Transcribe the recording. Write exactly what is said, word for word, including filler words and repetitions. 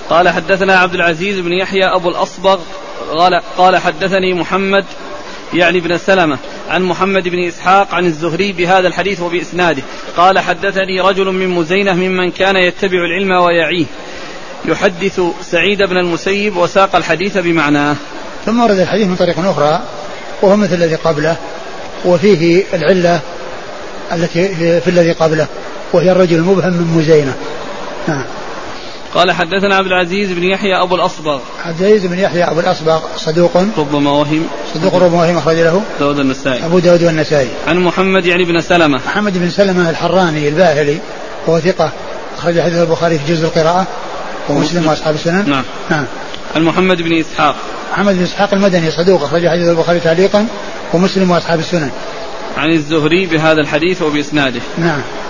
قال حدثنا عبد العزيز بن يحيى أبو الأصبغ قال, قال حدثني محمد يعني بن سلمة عن محمد بن إسحاق عن الزهري بهذا الحديث وبإسناده قال حدثني رجل من مزينة ممن كان يتبع العلم ويعيه يحدث سعيد بن المسيب وساق الحديث بمعناه. ثم ورد الحديث من طريق أخرى وهو مثل الذي قبله وفيه العلة التي في الذي قبله وهي الرجل المبهم من مزينة. نعم. قال حدثنا عبد العزيز بن يحيى أبو الأصبغ. عبد العزيز بن يحيى أبو الأصبغ صدوق ربما وهم صدوق ربما وهم أخرج له داود النسائي أبو داود والنسائي. عن محمد يعني بن سلمة محمد بن سلمة الحراني الباهلي وهو ثقة أخرج حديث البخاري في جزء القراءة ومسلم وأصحاب السنن. نعم. نعم. عن محمد بن إسحاق محمد بن إسحاق المدني صدوق أخرج حديث البخاري تعليقا ومسلم وأصحاب السنن. عن الزهري بهذا الحديث وبإسناده. نعم.